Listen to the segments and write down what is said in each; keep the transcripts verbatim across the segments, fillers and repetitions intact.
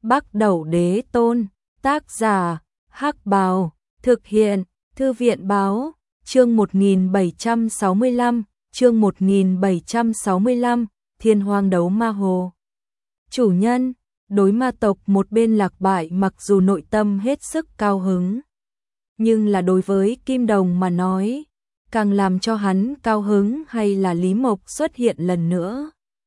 Bắc Đẩu Đế Tôn, tác giả, Hắc Bào, thực hiện, Thư viện Báo, chương một nghìn bảy trăm sáu mươi lăm, chương một nghìn bảy trăm sáu mươi lăm, Thiên Hoang đấu ma hồ. Chủ nhân, đối ma tộc một bên lạc bại mặc dù nội tâm hết sức cao hứng. Nhưng là đối với Kim Đồng mà nói, càng làm cho hắn cao hứng hay là Lý Mộc xuất hiện lần nữa.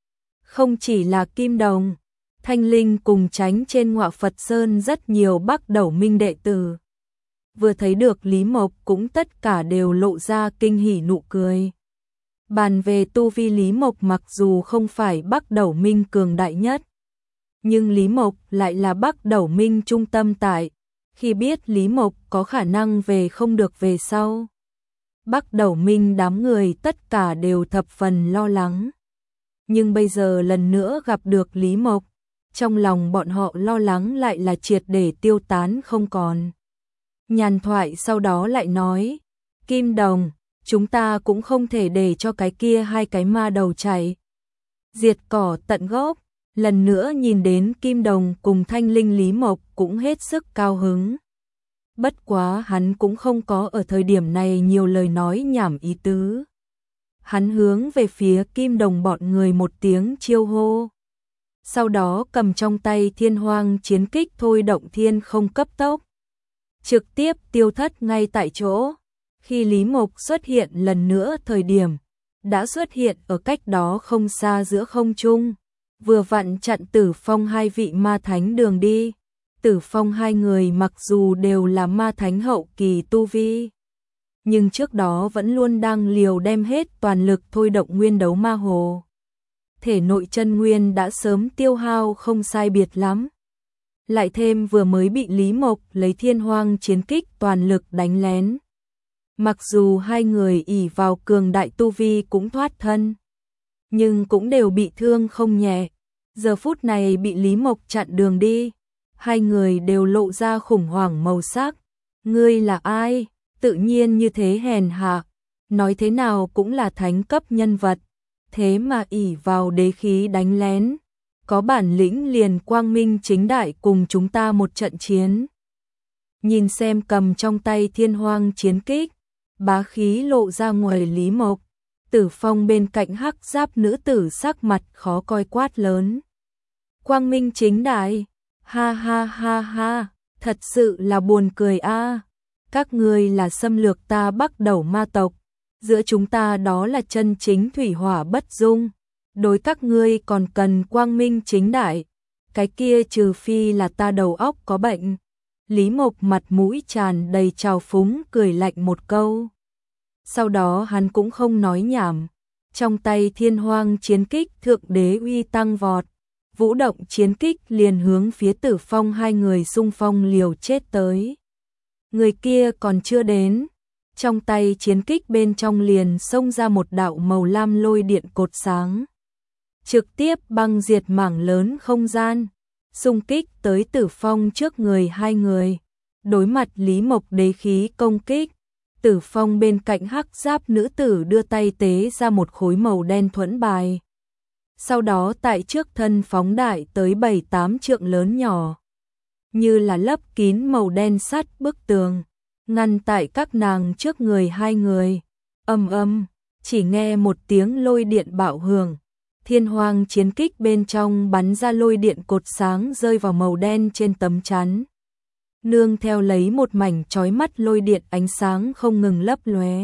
Không chỉ là Kim Đồng, Thanh Linh cùng tránh trên Ngọa Phật Sơn rất nhiều Bắc Đẩu Minh đệ tử. Vừa thấy được Lý Mộc cũng tất cả đều lộ ra kinh hỉ nụ cười. Bàn về tu vi Lý Mộc mặc dù không phải Bắc Đẩu Minh cường đại nhất, nhưng Lý Mộc lại là Bắc Đẩu Minh trung tâm tại. Khi biết Lý Mộc có khả năng về không được về sau, Bắc Đẩu Minh đám người tất cả đều thập phần lo lắng. Nhưng bây giờ lần nữa gặp được Lý Mộc, trong lòng bọn họ lo lắng lại là triệt để tiêu tán không còn. Nhàn thoại sau đó lại nói, Kim Đồng, chúng ta cũng không thể để cho cái kia hai cái ma đầu chạy. Diệt cỏ tận gốc, lần nữa nhìn đến Kim Đồng cùng Thanh Linh Lý Mộc cũng hết sức cao hứng. Bất quá hắn cũng không có ở thời điểm này nhiều lời nói nhảm ý tứ. Hắn hướng về phía Kim Đồng bọn người một tiếng chiêu hô. Sau đó cầm trong tay Thiên Hoang chiến kích thôi động thiên không cấp tốc. Trực tiếp tiêu thất ngay tại chỗ. Khi Lý Mộc xuất hiện lần nữa thời điểm, đã xuất hiện ở cách đó không xa giữa không trung. Vừa vặn chặn Tử Phong hai vị ma thánh đường đi. Tử Phong hai người mặc dù đều là ma thánh hậu kỳ tu vi, nhưng trước đó vẫn luôn đang liều đem hết toàn lực thôi động nguyên đấu ma hồ. Thể nội chân nguyên đã sớm tiêu hao không sai biệt lắm. Lại thêm vừa mới bị Lý Mộc lấy Thiên Hoang chiến kích toàn lực đánh lén. Mặc dù hai người ỷ vào cường đại tu vi cũng thoát thân, nhưng cũng đều bị thương không nhẹ. Giờ phút này bị Lý Mộc chặn đường đi, hai người đều lộ ra khủng hoảng màu sắc. Ngươi là ai? Tự nhiên như thế hèn hạ, nói thế nào cũng là thánh cấp nhân vật, thế mà ỷ vào đế khí đánh lén, có bản lĩnh liền quang minh chính đại cùng chúng ta một trận chiến. Nhìn xem cầm trong tay Thiên Hoang chiến kích, bá khí lộ ra ngoài Lý Mộc, Tử Phong bên cạnh hắc giáp nữ tử sắc mặt khó coi quát lớn. Quang minh chính đại, ha ha ha ha, thật sự là buồn cười a. À. Các ngươi là xâm lược ta Bắc Đẩu ma tộc, giữa chúng ta đó là chân chính thủy hỏa bất dung, đối các ngươi còn cần quang minh chính đại, cái kia trừ phi là ta đầu óc có bệnh. Lý Mộc mặt mũi tràn đầy trào phúng cười lạnh một câu. Sau đó hắn cũng không nói nhảm, trong tay Thiên Hoang chiến kích thượng đế uy tăng vọt, vũ động chiến kích liền hướng phía Tử Phong hai người xung phong liều chết tới. Người kia còn chưa đến, trong tay chiến kích bên trong liền xông ra một đạo màu lam lôi điện cột sáng, trực tiếp băng diệt mảng lớn không gian, xung kích tới Tử Phong trước người hai người. Đối mặt Lý Mộc đế khí công kích, Tử Phong bên cạnh hắc giáp nữ tử đưa tay tế ra một khối màu đen thuẫn bài. Sau đó tại trước thân phóng đại tới bảy tám trượng lớn nhỏ, như là lấp kín màu đen sắt bức tường, ngăn tại các nàng trước người hai người. Âm âm, chỉ nghe một tiếng lôi điện bạo hưởng, Thiên Hoang chiến kích bên trong bắn ra lôi điện cột sáng rơi vào màu đen trên tấm chắn. Nương theo lấy một mảnh chói mắt lôi điện ánh sáng không ngừng lấp lóe.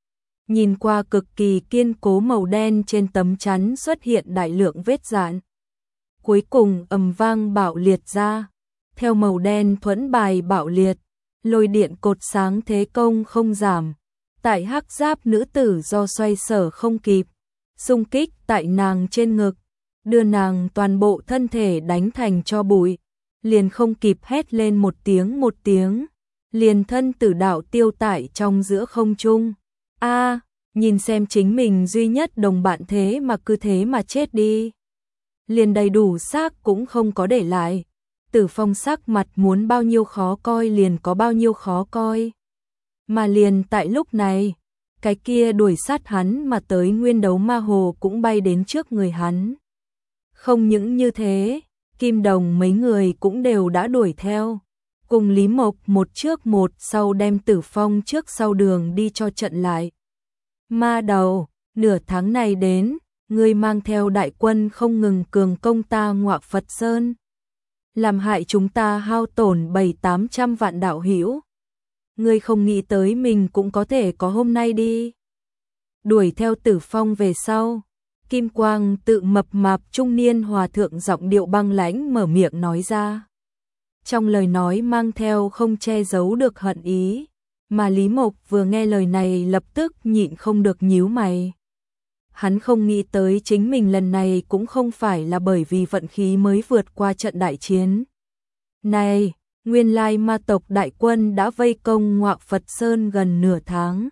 Nhìn qua cực kỳ kiên cố màu đen trên tấm chắn xuất hiện đại lượng vết rạn. Cuối cùng ầm vang bạo liệt ra. Theo màu đen thuẫn bài bạo liệt, lôi điện cột sáng thế công không giảm. Tại hắc giáp nữ tử do xoay sở không kịp, xung kích tại nàng trên ngực, đưa nàng toàn bộ thân thể đánh thành tro bụi. Liền không kịp hét lên một tiếng một tiếng, liền thân tử đạo tiêu tại trong giữa không trung. A, nhìn xem chính mình duy nhất đồng bạn thế mà cứ thế mà chết đi. Liền đầy đủ xác cũng không có để lại. Tử Phong sắc mặt muốn bao nhiêu khó coi liền có bao nhiêu khó coi. Mà liền tại lúc này, cái kia đuổi sát hắn mà tới nguyên đấu ma hồ cũng bay đến trước người hắn. Không những như thế, Kim Đồng mấy người cũng đều đã đuổi theo. Cùng Lý Mộc một trước một sau đem Tử Phong trước sau đường đi cho trận lại. Ma Đầu, nửa tháng này đến, ngươi mang theo đại quân không ngừng cường công ta Ngọa Phật Sơn. Làm hại chúng ta hao tổn bảy tám trăm vạn đạo hữu. Ngươi không nghĩ tới mình cũng có thể có hôm nay đi. Đuổi theo Tử Phong về sau, Kim Quang tự mập mạp trung niên hòa thượng giọng điệu băng lãnh mở miệng nói ra. Trong lời nói mang theo không che giấu được hận ý, mà Lý Mộc vừa nghe lời này lập tức nhịn không được nhíu mày. Hắn không nghĩ tới chính mình lần này cũng không phải là bởi vì vận khí mới vượt qua trận đại chiến. Này, nguyên lai ma tộc đại quân đã vây công Ngọa Phật Sơn gần nửa tháng.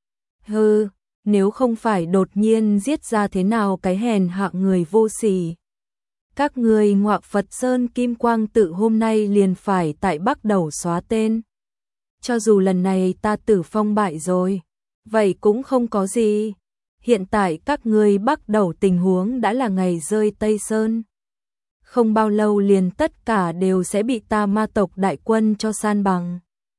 Hừ, nếu không phải đột nhiên giết ra thế nào cái hèn hạ người vô sỉ. Các người Ngọa Phật Sơn Kim Quang tự hôm nay liền phải tại Bắc đầu xóa tên. Cho dù lần này ta Tử Phong bại rồi, vậy cũng không có gì. Hiện tại các ngươi Bắc đầu tình huống đã là ngày rơi Tây Sơn. Không bao lâu liền tất cả đều sẽ bị ta ma tộc đại quân cho san bằng.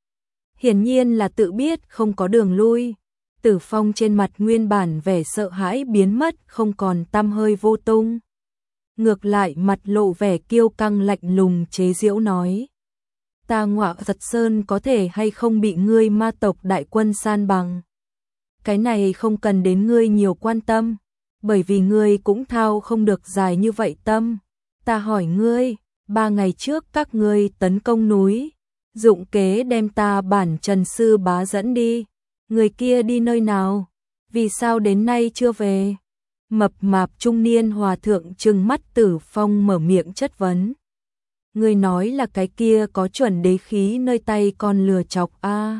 Hiển nhiên là tự biết không có đường lui. Tử Phong trên mặt nguyên bản vẻ sợ hãi biến mất, không còn tăm hơi vô tung. Ngược lại mặt lộ vẻ kiêu căng lạnh lùng chế giễu nói. Ta Ngọa Phật Sơn có thể hay không bị ngươi ma tộc đại quân san bằng. Cái này không cần đến ngươi nhiều quan tâm, bởi vì ngươi cũng thao không được dài như vậy tâm. Ta hỏi ngươi, ba ngày trước các ngươi tấn công núi, dụng kế đem ta bản Trần Sư Bá dẫn đi. Người kia đi nơi nào? Vì sao đến nay chưa về? Mập mạp trung niên hòa thượng trừng mắt Tử Phong mở miệng chất vấn. Ngươi nói là cái kia có chuẩn đế khí nơi tay còn lừa chọc a? À.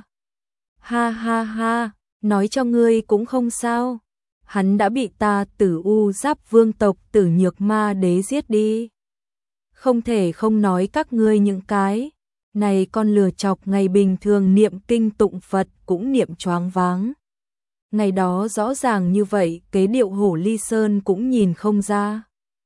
Ha ha ha, nói cho ngươi cũng không sao. Hắn đã bị ta Tử U Giáp Vương tộc Tử Nhược Ma Đế giết đi. Không thể không nói các ngươi những cái này con lừa chọc ngày bình thường niệm kinh tụng Phật cũng niệm choáng váng. Ngày đó rõ ràng như vậy, kế điệu Hổ Ly Sơn cũng nhìn không ra.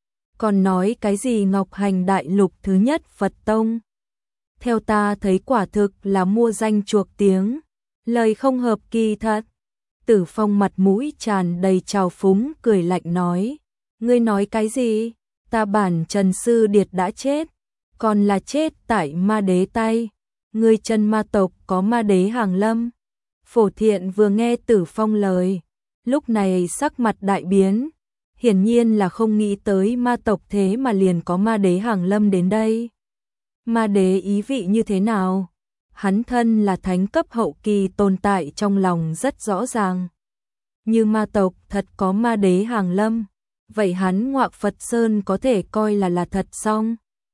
Còn nói cái gì Ngọc Hành Đại Lục thứ nhất Phật Tông. Theo ta thấy quả thực là mua danh chuộc tiếng, lời không hợp kỳ thật. Tử Phong mặt mũi tràn đầy trào phúng cười lạnh nói. Ngươi nói cái gì? Ta bản Trần Sư Điệt đã chết, còn là chết tại ma đế tay. Ngươi chân ma tộc có ma đế hàng lâm. Phổ Thiện vừa nghe Tử Phong lời, lúc này sắc mặt đại biến. Hiển nhiên là không nghĩ tới ma tộc thế mà liền có ma đế hàng lâm đến đây. Ma đế ý vị như thế nào? Hắn thân là thánh cấp hậu kỳ tồn tại trong lòng rất rõ ràng. Như ma tộc thật có ma đế hàng lâm, vậy hắn Ngọa Phật Sơn có thể coi là là thật xong.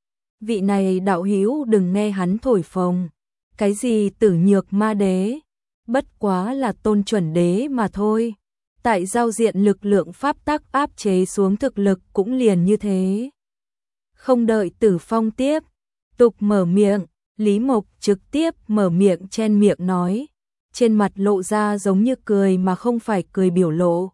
Vị này đạo hữu đừng nghe hắn thổi phồng. Cái gì Tử Nhược Ma Đế? Bất quá là tôn chuẩn đế mà thôi. Tại giao diện lực lượng pháp tắc áp chế xuống thực lực cũng liền như thế. Không đợi Tử Phong tiếp tục mở miệng, Lý Mộc trực tiếp mở miệng chen miệng nói, trên mặt lộ ra giống như cười mà không phải cười biểu lộ.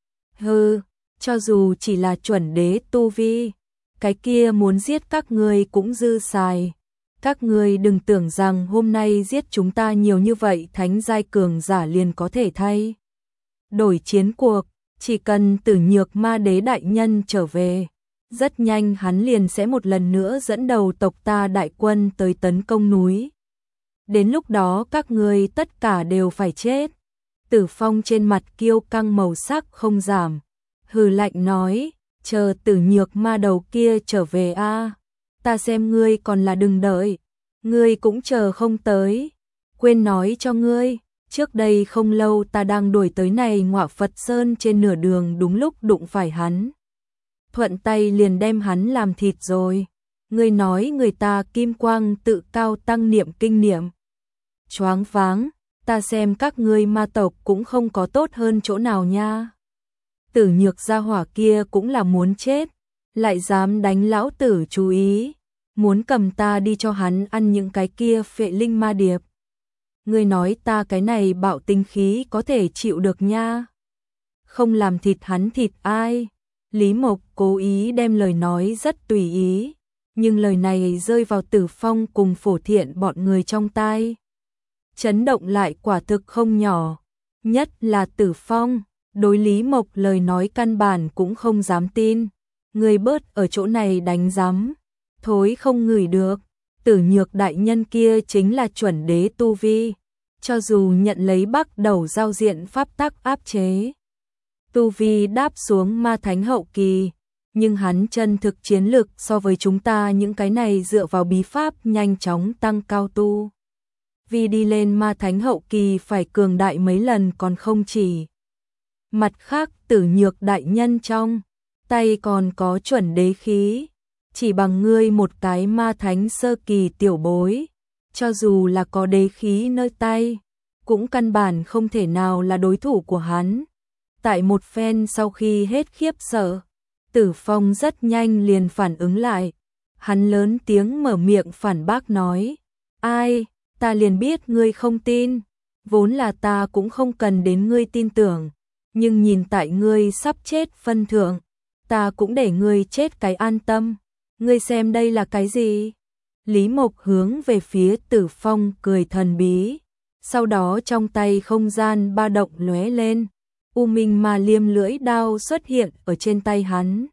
Hừ, cho dù chỉ là chuẩn đế tu vi, cái kia muốn giết các ngươi cũng dư xài. Các ngươi đừng tưởng rằng hôm nay giết chúng ta nhiều như vậy thánh giai cường giả liền có thể thay đổi chiến cuộc. Chỉ cần Tử Nhược Ma Đế đại nhân trở về, rất nhanh hắn liền sẽ một lần nữa dẫn đầu tộc ta đại quân tới tấn công núi. Đến lúc đó các ngươi tất cả đều phải chết. Tử Phong trên mặt kiêu căng màu sắc không giảm, hừ lạnh nói, chờ Tử Nhược Ma đầu kia trở về a, ta xem ngươi còn là đừng đợi, ngươi cũng chờ không tới. Quên nói cho ngươi, trước đây không lâu ta đang đuổi tới này Ngọa Phật Sơn trên nửa đường đúng lúc đụng phải hắn. Thuận tay liền đem hắn làm thịt rồi. Ngươi nói người ta Kim Quang tự cao tăng niệm kinh niệm. Choáng váng, ta xem các ngươi ma tộc cũng không có tốt hơn chỗ nào nha. Tử Nhược gia hỏa kia cũng là muốn chết, lại dám đánh lão tử chú ý, muốn cầm ta đi cho hắn ăn những cái kia phệ linh ma điệp. Ngươi nói ta cái này bạo tinh khí có thể chịu được nha. Không làm thịt hắn thịt ai? Lý Mộc cố ý đem lời nói rất tùy ý, Nhưng lời này rơi vào Tử Phong cùng Phổ Thiện bọn người trong tai. Chấn động lại quả thực không nhỏ. Nhất là Tử Phong, đối Lý Mộc lời nói căn bản cũng không dám tin. Người bớt ở chỗ này đánh giám. Thối không ngửi được. Tử Nhược đại nhân kia chính là chuẩn đế tu vi. Cho dù nhận lấy Bắc đầu giao diện pháp tắc áp chế. Tu vi đáp xuống ma thánh hậu kỳ. Nhưng hắn chân thực chiến lực so với chúng ta những cái này dựa vào bí pháp nhanh chóng tăng cao tu. Vì đi lên ma thánh hậu kỳ phải cường đại mấy lần còn không chỉ. Mặt khác Tử Nhược đại nhân trong tay còn có chuẩn đế khí. Chỉ bằng ngươi một cái ma thánh sơ kỳ tiểu bối. Cho dù là có đế khí nơi tay. Cũng căn bản không thể nào là đối thủ của hắn. Tại một phen sau khi hết khiếp sợ. Tử Phong rất nhanh liền phản ứng lại. Hắn lớn tiếng mở miệng phản bác nói. Ai, ta liền biết ngươi không tin. Vốn là ta cũng không cần đến ngươi tin tưởng. Nhưng nhìn tại ngươi sắp chết phân thượng. Ta cũng để ngươi chết cái an tâm. Ngươi xem đây là cái gì? Lý Mộc hướng về phía Tử Phong cười thần bí. Sau đó trong tay không gian ba động lóe lên. U Minh Ma Liêm lưỡi đao xuất hiện ở trên tay hắn.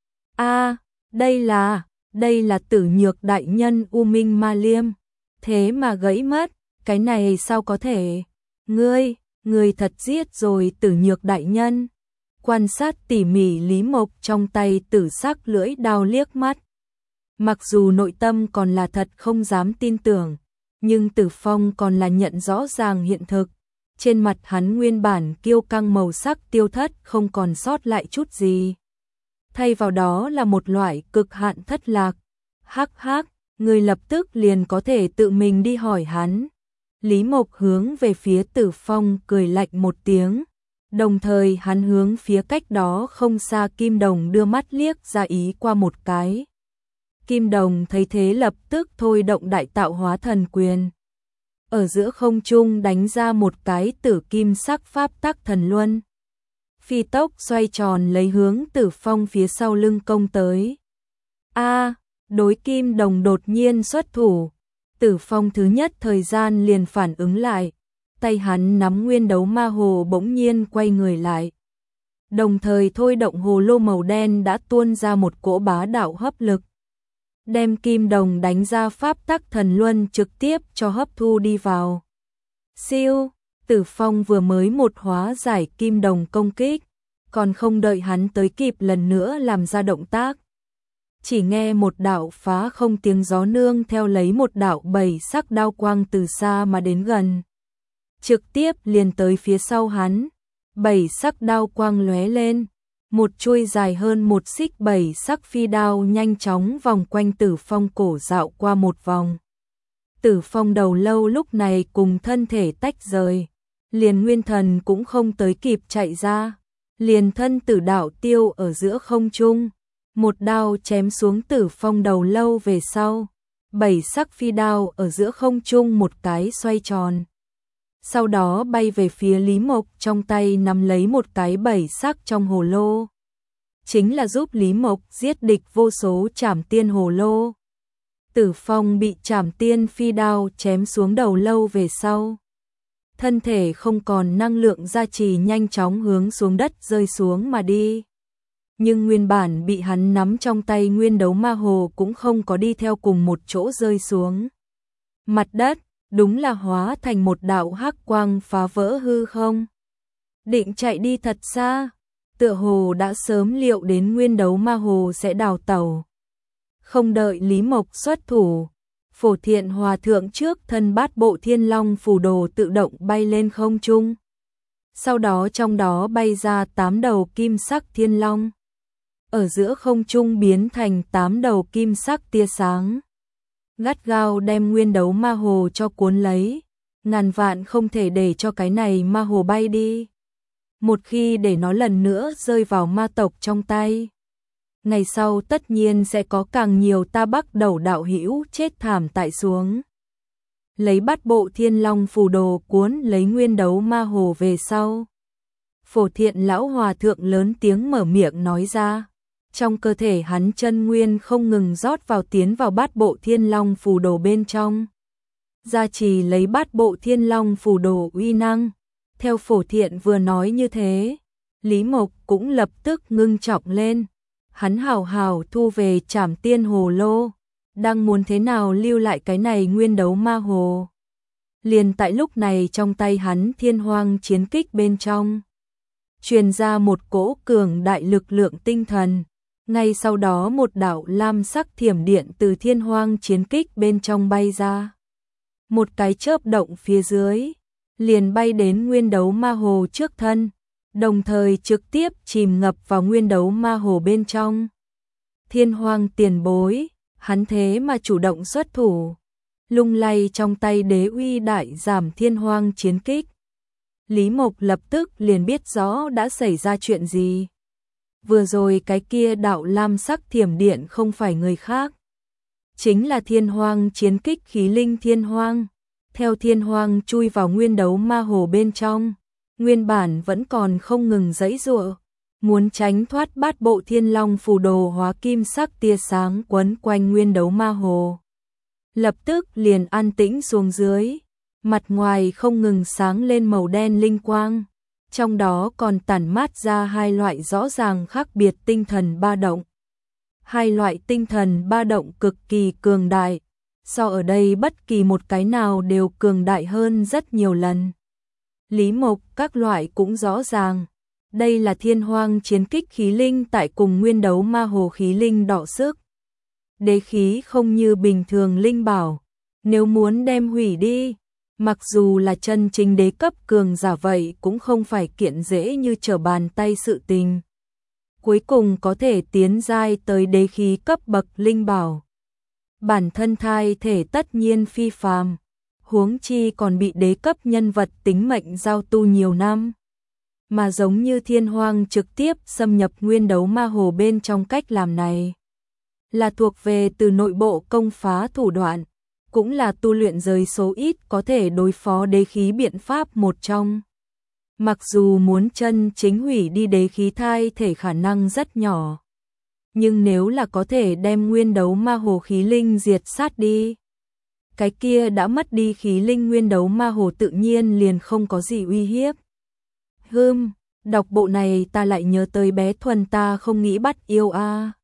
A, đây là, đây là Tử Nhược đại nhân U Minh Ma Liêm. Thế mà gãy mất, cái này sao có thể? Ngươi, ngươi thật giết rồi Tử Nhược đại nhân. Quan sát tỉ mỉ Lý Mộc trong tay tử sắc lưỡi đao liếc mắt. Mặc dù nội tâm còn là thật không dám tin tưởng, nhưng Tử Phong còn là nhận rõ ràng hiện thực. Trên mặt hắn nguyên bản kiêu căng màu sắc tiêu thất không còn sót lại chút gì. Thay vào đó là một loại cực hạn thất lạc. Hắc hắc, người lập tức liền có thể tự mình đi hỏi hắn. Lý Mộc hướng về phía Tử Phong cười lạnh một tiếng. Đồng thời hắn hướng phía cách đó không xa Kim Đồng đưa mắt liếc ra ý qua một cái. Kim Đồng thấy thế lập tức thôi động đại tạo hóa thần quyền. Ở giữa không trung đánh ra một cái tử kim sắc pháp tắc thần luân. Phi tốc xoay tròn lấy hướng Tử Phong phía sau lưng công tới. A, đối Kim Đồng đột nhiên xuất thủ. Tử Phong thứ nhất thời gian liền phản ứng lại. Tay hắn nắm nguyên đấu ma hồ bỗng nhiên quay người lại. Đồng thời thôi động hồ lô màu đen đã tuôn ra một cỗ bá đạo hấp lực. Đem Kim Đồng đánh ra pháp tắc thần luân trực tiếp cho hấp thu đi vào. Siêu, Tử Phong vừa mới một hóa giải Kim Đồng công kích, còn không đợi hắn tới kịp lần nữa làm ra động tác. Chỉ nghe một đạo phá không tiếng gió nương theo lấy một đạo bảy sắc đao quang từ xa mà đến gần. Trực tiếp liền tới phía sau hắn, bảy sắc đao quang lóe lên. Một chuôi dài hơn một xích bảy sắc phi đao nhanh chóng vòng quanh Tử Phong cổ dạo qua một vòng. Tử Phong đầu lâu lúc này cùng thân thể tách rời. Liền nguyên thần cũng không tới kịp chạy ra. Liền thân tử đạo tiêu ở giữa không trung. Một đao chém xuống Tử Phong đầu lâu về sau. Bảy sắc phi đao ở giữa không trung một cái xoay tròn. Sau đó bay về phía Lý Mộc trong tay nắm lấy một cái bảy sắc trong hồ lô. Chính là giúp Lý Mộc giết địch vô số trảm tiên hồ lô. Tử Phong bị trảm tiên phi đao chém xuống đầu lâu về sau. Thân thể không còn năng lượng gia trì nhanh chóng hướng xuống đất rơi xuống mà đi. Nhưng nguyên bản bị hắn nắm trong tay nguyên đấu ma hồ cũng không có đi theo cùng một chỗ rơi xuống. Mặt đất đúng là hóa thành một đạo hắc quang phá vỡ hư không. Định chạy đi thật xa, tựa hồ đã sớm liệu đến nguyên đấu ma hồ sẽ đào tẩu. Không đợi Lý Mộc xuất thủ, Phổ Thiện Hòa thượng trước thân bát bộ thiên long phù đồ tự động bay lên không trung. Sau đó trong đó bay ra tám đầu kim sắc thiên long. Ở giữa không trung biến thành tám đầu kim sắc tia sáng. Gắt gao đem nguyên đấu ma hồ cho cuốn lấy. Ngàn vạn không thể để cho cái này ma hồ bay đi. Một khi để nó lần nữa rơi vào ma tộc trong tay, ngày sau tất nhiên sẽ có càng nhiều ta Bắc đầu đạo hữu chết thảm tại xuống. Lấy bát bộ thiên long phù đồ cuốn lấy nguyên đấu ma hồ về sau. Phổ Thiện lão hòa thượng lớn tiếng mở miệng nói ra. trong cơ thể hắn chân nguyên không ngừng rót vào tiến vào bát bộ Thiên Long phù đồ bên trong. Gia trì lấy bát bộ Thiên Long phù đồ uy năng. Theo Phổ Thiện vừa nói như thế, Lý Mộc cũng lập tức ngưng trọng lên. Hắn hào hào thu về Trảm Tiên Hồ Lô, đang muốn thế nào lưu lại cái này nguyên đấu ma hồ. Liền tại lúc này trong tay hắn Thiên Hoang chiến kích bên trong truyền ra một cỗ cường đại lực lượng tinh thần. Ngay sau đó một đạo lam sắc thiểm điện từ Thiên Hoang chiến kích bên trong bay ra. Một cái chớp động phía dưới, liền bay đến nguyên đấu ma hồ trước thân, đồng thời trực tiếp chìm ngập vào nguyên đấu ma hồ bên trong. Thiên Hoang tiền bối, hắn thế mà chủ động xuất thủ, lung lay trong tay đế uy đại giảm Thiên Hoang chiến kích. Lý Mộc lập tức liền biết rõ đã xảy ra chuyện gì. Vừa rồi cái kia đạo lam sắc thiểm điện không phải người khác, chính là Thiên Hoang chiến kích khí linh Thiên Hoang. Theo Thiên Hoang chui vào nguyên đấu ma hồ bên trong, nguyên bản vẫn còn không ngừng giãy giụa, muốn tránh thoát bát bộ Thiên Long phù đồ hóa kim sắc tia sáng quấn quanh nguyên đấu ma hồ. Lập tức liền an tĩnh xuống dưới, mặt ngoài không ngừng sáng lên màu đen linh quang, trong đó còn tản mát ra hai loại rõ ràng khác biệt tinh thần ba động. Hai loại tinh thần ba động cực kỳ cường đại, so ở đây bất kỳ một cái nào đều cường đại hơn rất nhiều lần. Lý Mộc các loại cũng rõ ràng, đây là Thiên Hoang chiến kích khí linh tại cùng nguyên đấu ma hồ khí linh đọ sức. Đế khí không như bình thường linh bảo, nếu muốn đem hủy đi, mặc dù là chân chính đế cấp cường giả vậy cũng không phải kiện dễ như trở bàn tay sự tình. Cuối cùng có thể tiến giai tới đế khí cấp bậc linh bảo, bản thân thai thể tất nhiên phi phàm, huống chi còn bị đế cấp nhân vật tính mệnh giao tu nhiều năm. Mà giống như Thiên Hoang trực tiếp xâm nhập nguyên đấu ma hồ bên trong cách làm này, là thuộc về từ nội bộ công phá thủ đoạn, cũng là tu luyện giới số ít có thể đối phó đế khí biện pháp một trong. Mặc dù muốn chân chính hủy đi đế khí thai thể khả năng rất nhỏ, nhưng nếu là có thể đem nguyên đấu ma hồ khí linh diệt sát đi, cái kia đã mất đi khí linh nguyên đấu ma hồ tự nhiên liền không có gì uy hiếp. Hừm, đọc bộ này ta lại nhớ tới bé Thuần ta không nghĩ bắt yêu a. À.